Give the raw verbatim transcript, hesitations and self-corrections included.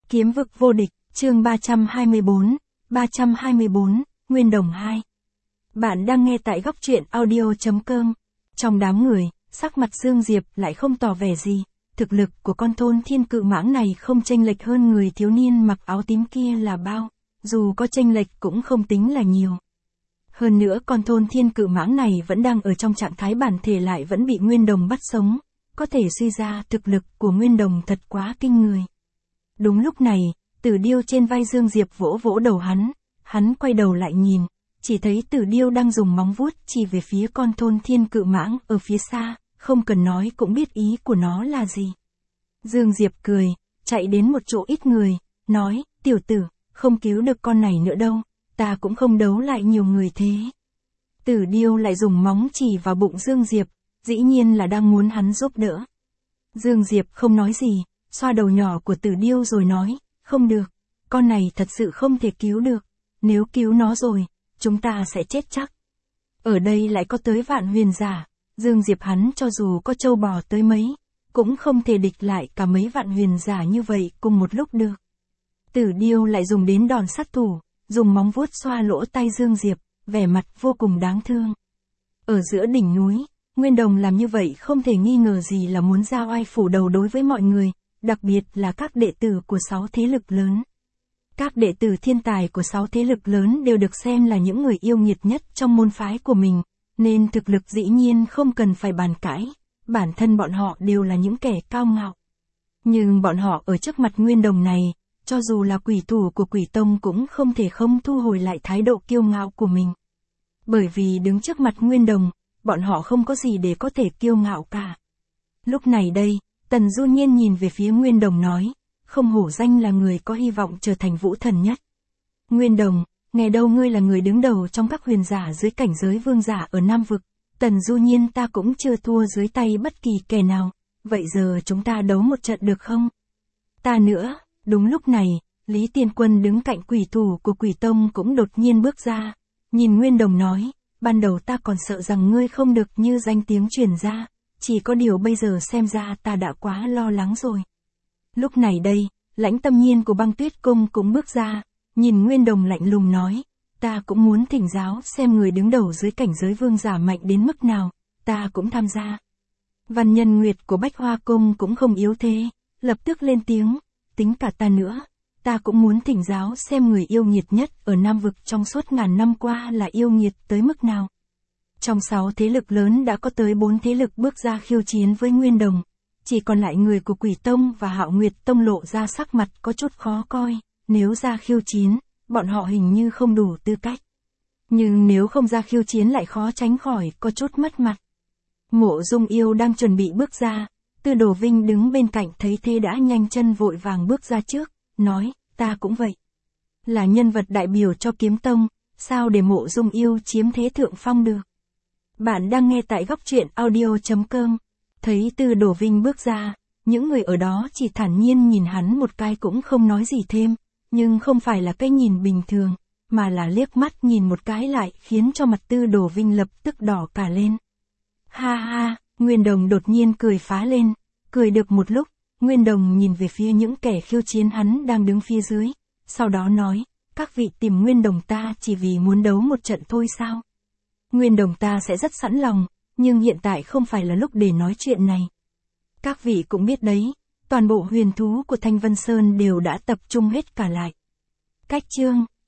Kiếm vực vô địch, chương ba trăm hai mươi bốn, ba trăm hai mươi bốn, Nguyên Đồng hai. Bạn đang nghe tại góc truyện audio.com. Trong đám người, sắc mặt Dương Diệp lại không tỏ vẻ gì, thực lực của con thôn thiên cự mãng này không chênh lệch hơn người thiếu niên mặc áo tím kia là bao, dù có chênh lệch cũng không tính là nhiều. Hơn nữa con thôn thiên cự mãng này vẫn đang ở trong trạng thái bản thể lại vẫn bị Nguyên Đồng bắt sống, có thể suy ra thực lực của Nguyên Đồng thật quá kinh người. Đúng lúc này, Tử Điêu trên vai Dương Diệp vỗ vỗ đầu hắn, hắn quay đầu lại nhìn, chỉ thấy Tử Điêu đang dùng móng vuốt chỉ về phía con thôn thiên cự mãng ở phía xa, không cần nói cũng biết ý của nó là gì. Dương Diệp cười, chạy đến một chỗ ít người, nói, tiểu tử, không cứu được con này nữa đâu, ta cũng không đấu lại nhiều người thế. Tử Điêu lại dùng móng chỉ vào bụng Dương Diệp, dĩ nhiên là đang muốn hắn giúp đỡ. Dương Diệp không nói gì, xoa đầu nhỏ của Tử Điêu rồi nói, không được, con này thật sự không thể cứu được, nếu cứu nó rồi, chúng ta sẽ chết chắc. Ở đây lại có tới vạn huyền giả, Dương Diệp hắn cho dù có trâu bò tới mấy, cũng không thể địch lại cả mấy vạn huyền giả như vậy cùng một lúc được. Tử Điêu lại dùng đến đòn sát thủ, dùng móng vuốt xoa lỗ tay Dương Diệp, vẻ mặt vô cùng đáng thương. Ở giữa đỉnh núi, Nguyên Đồng làm như vậy không thể nghi ngờ gì là muốn ra oai phủ đầu đối với mọi người, đặc biệt là các đệ tử của sáu thế lực lớn. Các đệ tử thiên tài của sáu thế lực lớn đều được xem là những người yêu nghiệt nhất trong môn phái của mình, nên thực lực dĩ nhiên không cần phải bàn cãi, bản thân bọn họ đều là những kẻ cao ngạo. Nhưng bọn họ ở trước mặt Nguyên Đồng này, cho dù là quỷ thủ của Quỷ Tông cũng không thể không thu hồi lại thái độ kiêu ngạo của mình. Bởi vì đứng trước mặt Nguyên Đồng, bọn họ không có gì để có thể kiêu ngạo cả. Lúc này đây, Tần Du Nhiên nhìn về phía Nguyên Đồng nói, không hổ danh là người có hy vọng trở thành vũ thần nhất. Nguyên Đồng, nghe đâu ngươi là người đứng đầu trong các huyền giả dưới cảnh giới vương giả ở Nam Vực, Tần Du Nhiên ta cũng chưa thua dưới tay bất kỳ kẻ nào, vậy giờ chúng ta đấu một trận được không? Ta nữa. Đúng lúc này, Lý Tiên Quân đứng cạnh quỷ thủ của Quỷ Tông cũng đột nhiên bước ra, nhìn Nguyên Đồng nói, ban đầu ta còn sợ rằng ngươi không được như danh tiếng truyền ra, chỉ có điều bây giờ xem ra ta đã quá lo lắng rồi. Lúc này đây, Lãnh Tâm Nhiên của Băng Tuyết Cung cũng bước ra, nhìn Nguyên Đồng lạnh lùng nói, ta cũng muốn thỉnh giáo xem người đứng đầu dưới cảnh giới vương giả mạnh đến mức nào, ta cũng tham gia. Văn Nhân Nguyệt của Bách Hoa Cung cũng không yếu thế, lập tức lên tiếng, tính cả ta nữa, ta cũng muốn thỉnh giáo xem người yêu nghiệt nhất ở Nam Vực trong suốt ngàn năm qua là yêu nghiệt tới mức nào. Trong sáu thế lực lớn đã có tới bốn thế lực bước ra khiêu chiến với Nguyên Đồng, chỉ còn lại người của Quỷ Tông và Hạo Nguyệt Tông lộ ra sắc mặt có chút khó coi, nếu ra khiêu chiến, bọn họ hình như không đủ tư cách. Nhưng nếu không ra khiêu chiến lại khó tránh khỏi có chút mất mặt. Mộ Dung Yêu đang chuẩn bị bước ra, Tư Đồ Vinh đứng bên cạnh thấy thế đã nhanh chân vội vàng bước ra trước, nói, ta cũng vậy. Là nhân vật đại biểu cho Kiếm Tông, sao để Mộ Dung Yêu chiếm thế thượng phong được? Bạn đang nghe tại góc truyện audio.com. Thấy Tư Đồ Vinh bước ra, những người ở đó chỉ thản nhiên nhìn hắn một cái cũng không nói gì thêm, nhưng không phải là cái nhìn bình thường, mà là liếc mắt nhìn một cái lại khiến cho mặt Tư Đồ Vinh lập tức đỏ cả lên. Ha ha, Nguyên Đồng đột nhiên cười phá lên, cười được một lúc, Nguyên Đồng nhìn về phía những kẻ khiêu chiến hắn đang đứng phía dưới, sau đó nói, các vị tìm Nguyên Đồng ta chỉ vì muốn đấu một trận thôi sao? Nguyên Đồng ta sẽ rất sẵn lòng, nhưng hiện tại không phải là lúc để nói chuyện này. Các vị cũng biết đấy, toàn bộ huyền thú của Thanh Vân Sơn đều đã tập trung hết cả lại. Cách chương,